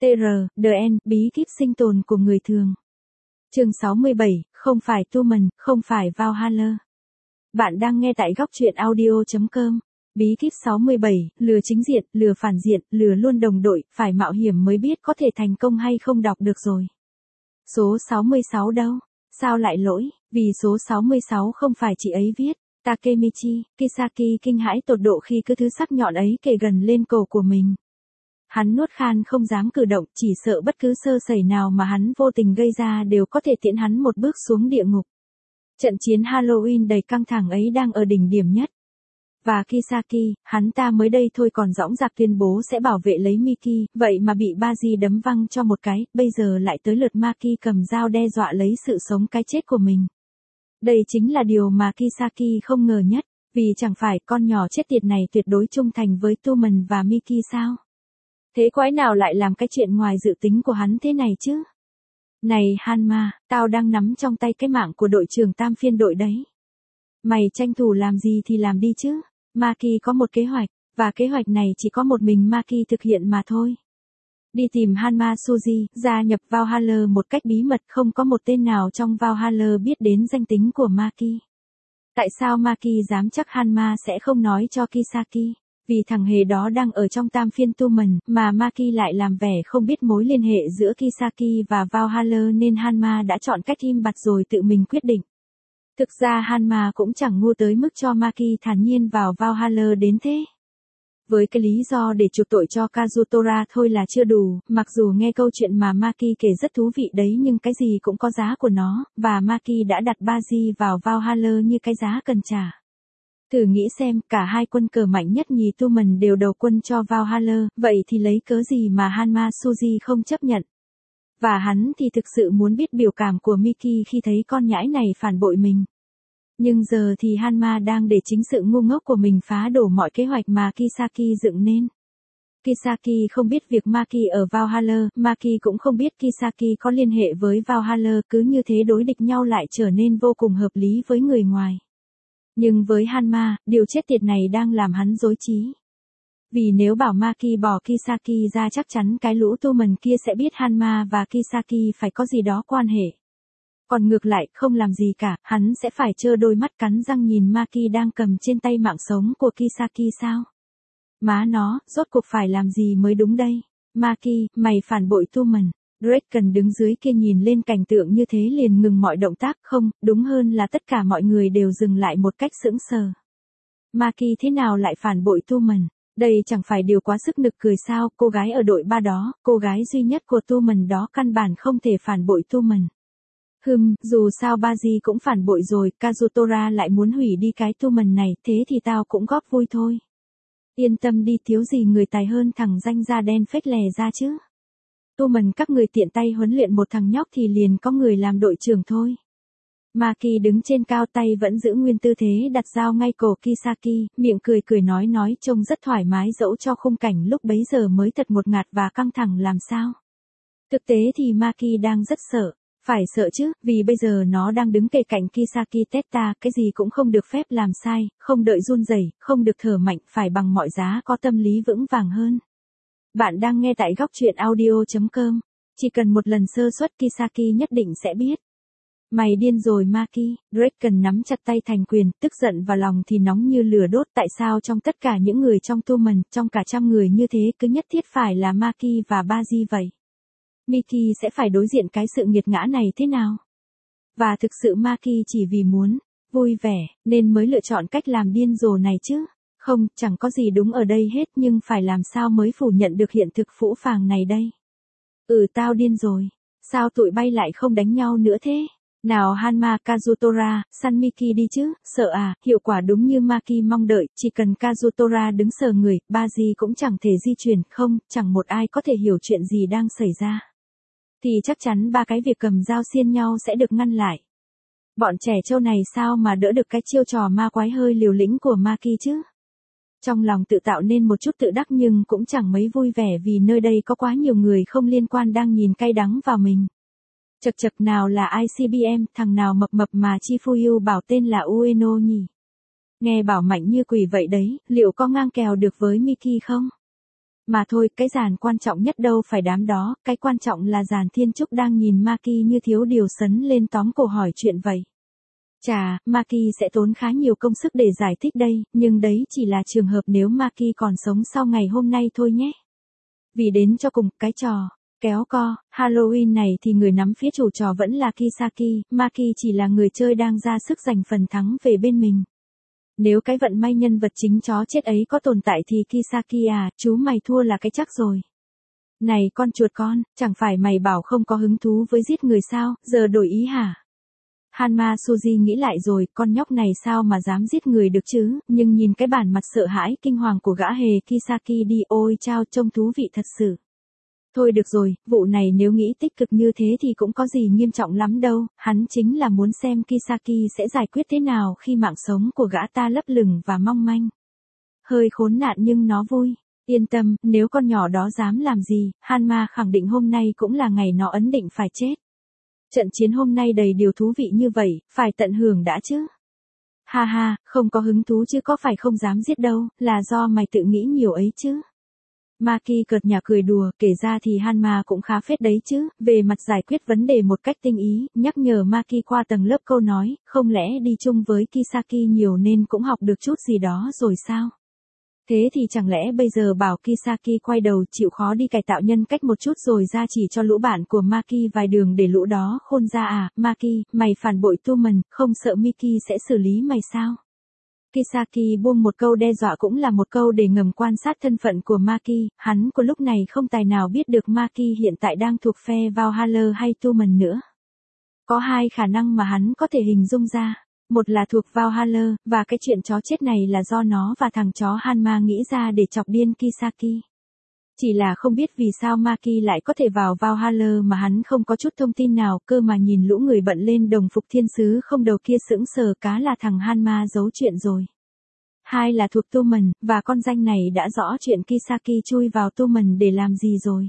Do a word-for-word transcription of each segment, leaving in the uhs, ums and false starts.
tê rờ, đê en, bí kíp sinh tồn của người thường. Chương sáu mươi bảy, không phải Tumen, không phải Valhalla. Bạn đang nghe tại góc truyện audio chấm com. Bí kíp sáu mươi bảy, lừa chính diện, lừa phản diện, lừa luôn đồng đội, phải mạo hiểm mới biết có thể thành công hay không đọc được rồi. Số sáu mươi sáu đâu? Sao lại lỗi? Vì số sáu mươi sáu không phải chị ấy viết. Takemichi Kisaki kinh hãi tột độ khi cứ thứ sắc nhọn ấy kề gần lên cổ của mình. Hắn nuốt khan không dám cử động, chỉ sợ bất cứ sơ sẩy nào mà hắn vô tình gây ra đều có thể tiễn hắn một bước xuống địa ngục. Trận chiến Halloween đầy căng thẳng ấy đang ở đỉnh điểm nhất. Và Kisaki, hắn ta mới đây thôi còn dõng dạc tuyên bố sẽ bảo vệ lấy Miki, vậy mà bị Baji đấm văng cho một cái, bây giờ lại tới lượt Maki cầm dao đe dọa lấy sự sống cái chết của mình. Đây chính là điều mà Kisaki không ngờ nhất, vì chẳng phải con nhỏ chết tiệt này tuyệt đối trung thành với Tumen và Miki sao? Thế quái nào lại làm cái chuyện ngoài dự tính của hắn thế này chứ? Này Hanma, tao đang nắm trong tay cái mạng của đội trưởng tam phiên đội đấy. Mày tranh thủ làm gì thì làm đi chứ. Maki có một kế hoạch, và kế hoạch này chỉ có một mình Maki thực hiện mà thôi. Đi tìm Hanma Suji, gia nhập Valhalla một cách bí mật, không có một tên nào trong Valhalla biết đến danh tính của Maki. Tại sao Maki dám chắc Hanma sẽ không nói cho Kisaki? Vì thằng hề đó đang ở trong tam phiên Tumen, mà Maki lại làm vẻ không biết mối liên hệ giữa Kisaki và Valhalla nên Hanma đã chọn cách im bặt rồi tự mình quyết định. Thực ra Hanma cũng chẳng ngu tới mức cho Maki thản nhiên vào Valhalla đến thế. Với cái lý do để chuộc tội cho Kazutora thôi là chưa đủ, mặc dù nghe câu chuyện mà Maki kể rất thú vị đấy nhưng cái gì cũng có giá của nó, và Maki đã đặt Baji vào Valhalla như cái giá cần trả. Thử nghĩ xem, cả hai quân cờ mạnh nhất nhì Tumen đều đầu quân cho Valhalla, vậy thì lấy cớ gì mà Hanma Suji không chấp nhận? Và hắn thì thực sự muốn biết biểu cảm của Miki khi thấy con nhãi này phản bội mình. Nhưng giờ thì Hanma đang để chính sự ngu ngốc của mình phá đổ mọi kế hoạch mà Kisaki dựng nên. Kisaki không biết việc Maki ở Valhalla, Maki cũng không biết Kisaki có liên hệ với Valhalla, cứ như thế đối địch nhau lại trở nên vô cùng hợp lý với người ngoài. Nhưng với Hanma, điều chết tiệt này đang làm hắn rối trí. Vì nếu bảo Maki bỏ Kisaki ra chắc chắn cái lũ Tumen kia sẽ biết Hanma và Kisaki phải có gì đó quan hệ. Còn ngược lại, không làm gì cả, hắn sẽ phải trơ đôi mắt cắn răng nhìn Maki đang cầm trên tay mạng sống của Kisaki sao? Má nó, rốt cuộc phải làm gì mới đúng đây? Maki, mày phản bội Tumen. Draken đứng dưới kia nhìn lên cảnh tượng như thế liền ngừng mọi động tác, không, đúng hơn là tất cả mọi người đều dừng lại một cách sững sờ. Maki thế nào lại phản bội Tumen? Đây chẳng phải điều quá sức nực cười sao? Cô gái ở đội ba đó, cô gái duy nhất của Tumen đó căn bản không thể phản bội Tumen. Hừm, dù sao Baji cũng phản bội rồi, Kazutora lại muốn hủy đi cái Tumen này, thế thì tao cũng góp vui thôi. Yên tâm đi, thiếu gì người tài hơn thằng danh da đen phết lè ra chứ. Tumen các người tiện tay huấn luyện một thằng nhóc thì liền có người làm đội trưởng thôi. Maki đứng trên cao, tay vẫn giữ nguyên tư thế đặt dao ngay cổ Kisaki, miệng cười cười nói nói trông rất thoải mái dẫu cho khung cảnh lúc bấy giờ mới thật ngột ngạt và căng thẳng làm sao. Thực tế thì Maki đang rất sợ. Phải sợ chứ, vì bây giờ nó đang đứng kề cạnh Kisaki Teta, cái gì cũng không được phép làm sai, không đợi run rẩy, không được thở mạnh, phải bằng mọi giá có tâm lý vững vàng hơn. Bạn đang nghe tại góc truyện audio chấm com. Chỉ cần một lần sơ suất Kisaki nhất định sẽ biết. Mày điên rồi Maki. Draken nắm chặt tay thành quyền, tức giận vào lòng thì nóng như lửa đốt. Tại sao trong tất cả những người trong Tumen, trong cả trăm người như thế cứ nhất thiết phải là Maki và Baji vậy? Miki sẽ phải đối diện cái sự nghiệt ngã này thế nào? Và thực sự Maki chỉ vì muốn vui vẻ nên mới lựa chọn cách làm điên rồ này chứ? Không, chẳng có gì đúng ở đây hết, nhưng phải làm sao mới phủ nhận được hiện thực phũ phàng này đây? Ừ, tao điên rồi. Sao tụi bay lại không đánh nhau nữa thế? Nào Hanma, Kazutora, săn Miki đi chứ, sợ à? Hiệu quả đúng như Maki mong đợi, chỉ cần Kazutora đứng sờ người, Baji cũng chẳng thể di chuyển, không, chẳng một ai có thể hiểu chuyện gì đang xảy ra. Thì chắc chắn ba cái việc cầm dao xiên nhau sẽ được ngăn lại. Bọn trẻ trâu này sao mà đỡ được cái chiêu trò ma quái hơi liều lĩnh của Maki chứ? Trong lòng tự tạo nên một chút tự đắc nhưng cũng chẳng mấy vui vẻ vì nơi đây có quá nhiều người không liên quan đang nhìn cay đắng vào mình. Chật chật, nào là i xê bê em, thằng nào mập mập mà Chifuyu bảo tên là Ueno nhỉ? Nghe bảo mạnh như quỷ vậy đấy, liệu có ngang kèo được với Miki không? Mà thôi, cái dàn quan trọng nhất đâu phải đám đó, cái quan trọng là dàn Thiên Trúc đang nhìn Maki như thiếu điều sấn lên tóm cổ hỏi chuyện vậy. Chà, Maki sẽ tốn khá nhiều công sức để giải thích đây, nhưng đấy chỉ là trường hợp nếu Maki còn sống sau ngày hôm nay thôi nhé. Vì đến cho cùng, cái trò kéo co Halloween này thì người nắm phía chủ trò vẫn là Kisaki, Maki chỉ là người chơi đang ra sức giành phần thắng về bên mình. Nếu cái vận may nhân vật chính chó chết ấy có tồn tại thì Kisaki à, chú mày thua là cái chắc rồi. Này con chuột con, chẳng phải mày bảo không có hứng thú với giết người sao, giờ đổi ý hả? Hanma Suji nghĩ lại rồi, con nhóc này sao mà dám giết người được chứ, nhưng nhìn cái bản mặt sợ hãi kinh hoàng của gã hề Kisaki đi, ôi chao, trông thú vị thật sự. Thôi được rồi, vụ này nếu nghĩ tích cực như thế thì cũng có gì nghiêm trọng lắm đâu, hắn chính là muốn xem Kisaki sẽ giải quyết thế nào khi mạng sống của gã ta lấp lửng và mong manh. Hơi khốn nạn nhưng nó vui. Yên tâm, nếu con nhỏ đó dám làm gì, Hanma khẳng định hôm nay cũng là ngày nó ấn định phải chết. Trận chiến hôm nay đầy điều thú vị như vậy, phải tận hưởng đã chứ. Ha ha, không có hứng thú chứ có phải không dám giết đâu, là do mày tự nghĩ nhiều ấy chứ. Maki cợt nhả cười đùa, kể ra thì Hanma cũng khá phết đấy chứ, về mặt giải quyết vấn đề một cách tinh ý, nhắc nhở Maki qua tầng lớp câu nói, không lẽ đi chung với Kisaki nhiều nên cũng học được chút gì đó rồi sao? Thế thì chẳng lẽ bây giờ bảo Kisaki quay đầu chịu khó đi cải tạo nhân cách một chút rồi ra chỉ cho lũ bạn của Maki vài đường để lũ đó khôn ra à, Maki, mày phản bội Tumen, không sợ Miki sẽ xử lý mày sao? Kisaki buông một câu đe dọa cũng là một câu để ngầm quan sát thân phận của Maki, hắn của lúc này không tài nào biết được Maki hiện tại đang thuộc phe Valhalla hay Tumen nữa. Có hai khả năng mà hắn có thể hình dung ra. Một là thuộc Valhalla, và cái chuyện chó chết này là do nó và thằng chó Hanma nghĩ ra để chọc điên Kisaki. Chỉ là không biết vì sao Maki lại có thể vào Valhalla mà hắn không có chút thông tin nào, cơ mà nhìn lũ người bận lên đồng phục thiên sứ không đầu kia sững sờ cá là thằng Hanma giấu chuyện rồi. Hai là thuộc Tumen, và con danh này đã rõ chuyện Kisaki chui vào Tumen để làm gì rồi.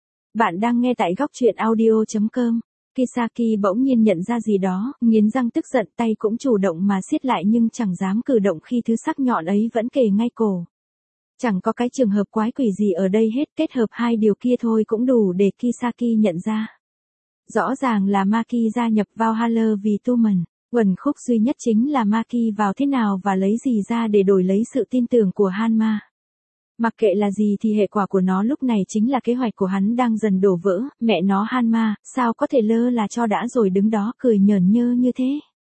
Bạn đang nghe tại góc truyện audio chấm com. Kisaki bỗng nhiên nhận ra gì đó, nghiến răng tức giận, tay cũng chủ động mà siết lại nhưng chẳng dám cử động khi thứ sắc nhọn ấy vẫn kề ngay cổ. Chẳng có cái trường hợp quái quỷ gì ở đây hết, kết hợp hai điều kia thôi cũng đủ để Kisaki nhận ra. Rõ ràng là Maki gia nhập Valhalla vì Tumen, uẩn khúc duy nhất chính là Maki vào thế nào và lấy gì ra để đổi lấy sự tin tưởng của Hanma. Mặc kệ là gì thì hệ quả của nó lúc này chính là kế hoạch của hắn đang dần đổ vỡ, mẹ nó Hanma, sao có thể lơ là cho đã rồi đứng đó cười nhởn nhơ như thế.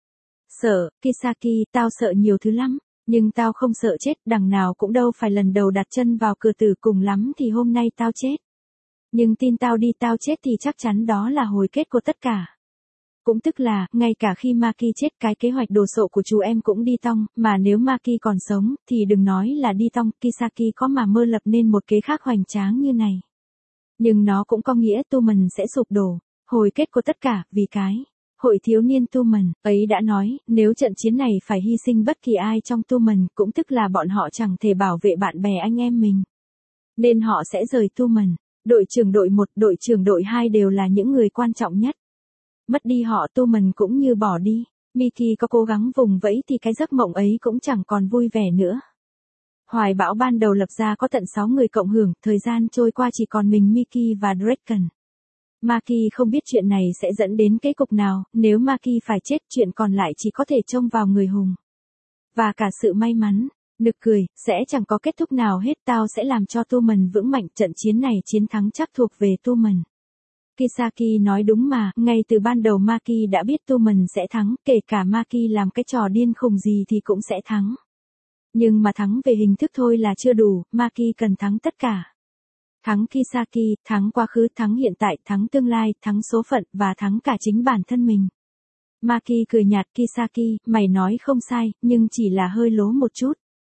Sợ, Kisaki, tao sợ nhiều thứ lắm, nhưng tao không sợ chết, đằng nào cũng đâu phải lần đầu đặt chân vào cửa tử, cùng lắm thì hôm nay tao chết. Nhưng tin tao đi, tao chết thì chắc chắn đó là hồi kết của tất cả. Cũng tức là, ngay cả khi Maki chết cái kế hoạch đồ sộ của chú em cũng đi tong, mà nếu Maki còn sống, thì đừng nói là đi tong, Kisaki có mà mơ lập nên một kế khác hoành tráng như này. Nhưng nó cũng có nghĩa Tumen sẽ sụp đổ, hồi kết của tất cả, vì cái hội thiếu niên Tumen ấy đã nói, nếu trận chiến này phải hy sinh bất kỳ ai trong Tumen, cũng tức là bọn họ chẳng thể bảo vệ bạn bè anh em mình. Nên họ sẽ rời Tumen, đội trưởng đội một, đội trưởng đội hai đều là những người quan trọng nhất. Mất đi họ Tumen cũng như bỏ đi, Miki có cố gắng vùng vẫy thì cái giấc mộng ấy cũng chẳng còn vui vẻ nữa. Hoài bão ban đầu lập ra có tận sáu người cộng hưởng, thời gian trôi qua chỉ còn mình Miki và Draken. Maki không biết chuyện này sẽ dẫn đến kết cục nào, nếu Maki phải chết chuyện còn lại chỉ có thể trông vào người hùng. Và cả sự may mắn, nực cười, sẽ chẳng có kết thúc nào hết, tao sẽ làm cho Tumen vững mạnh, trận chiến này chiến thắng chắc thuộc về Tumen. Kisaki nói đúng mà, ngay từ ban đầu Maki đã biết Tumen sẽ thắng, kể cả Maki làm cái trò điên khùng gì thì cũng sẽ thắng. Nhưng mà thắng về hình thức thôi là chưa đủ, Maki cần thắng tất cả. Thắng Kisaki, thắng quá khứ, thắng hiện tại, thắng tương lai, thắng số phận, và thắng cả chính bản thân mình. Maki cười nhạt, Kisaki, mày nói không sai, nhưng chỉ là hơi lố một chút.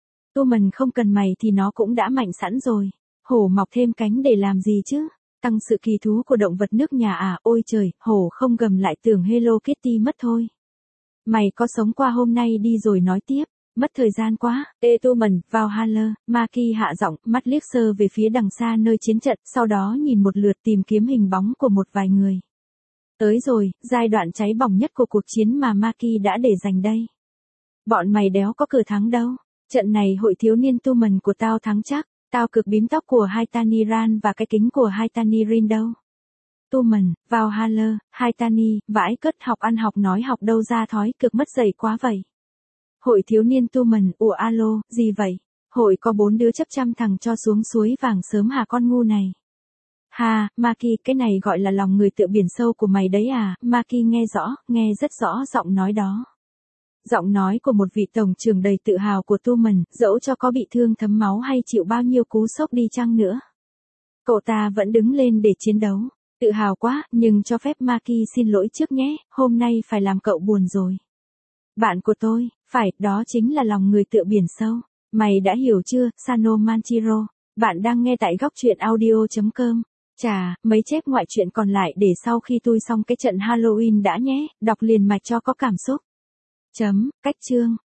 Tumen không cần mày thì nó cũng đã mạnh sẵn rồi. Hổ mọc thêm cánh để làm gì chứ? Tăng sự kỳ thú của động vật nước nhà à, ôi trời, hổ không gầm lại tưởng Hello Kitty mất thôi. Mày có sống qua hôm nay đi rồi nói tiếp, mất thời gian quá. Ê Tumen, Valhalla, Maki hạ giọng, mắt liếc sơ về phía đằng xa nơi chiến trận, sau đó nhìn một lượt tìm kiếm hình bóng của một vài người. Tới rồi, giai đoạn cháy bỏng nhất của cuộc chiến mà Maki đã để dành đây. Bọn mày đéo có cửa thắng đâu, trận này hội thiếu niên Tumen của tao thắng chắc. Tao cực bím tóc của Haitani Ran và cái kính của Haitani Rin đâu. Tumen, vào Haller, Haitani, vãi cất học ăn học nói học đâu ra thói cực mất dạy quá vậy. Hội thiếu niên Tumen, ủa alo, gì vậy? Hội có bốn đứa chấp trăm thằng cho xuống suối vàng sớm hả con ngu này? Ha, Maki, cái này gọi là lòng người tựa biển sâu của mày đấy à? Maki nghe rõ, nghe rất rõ giọng nói đó. Giọng nói của một vị tổng trưởng đầy tự hào của Tumen, dẫu cho có bị thương thấm máu hay chịu bao nhiêu cú sốc đi chăng nữa. Cậu ta vẫn đứng lên để chiến đấu. Tự hào quá, nhưng cho phép Maki xin lỗi trước nhé, hôm nay phải làm cậu buồn rồi. Bạn của tôi, phải, đó chính là lòng người tựa biển sâu. Mày đã hiểu chưa, Sano Manchiro? Bạn đang nghe tại góc truyện audio chấm com. Chà, mấy chép ngoại truyện còn lại để sau khi tôi xong cái trận Halloween đã nhé, đọc liền mạch cho có cảm xúc. Chấm, cách chương.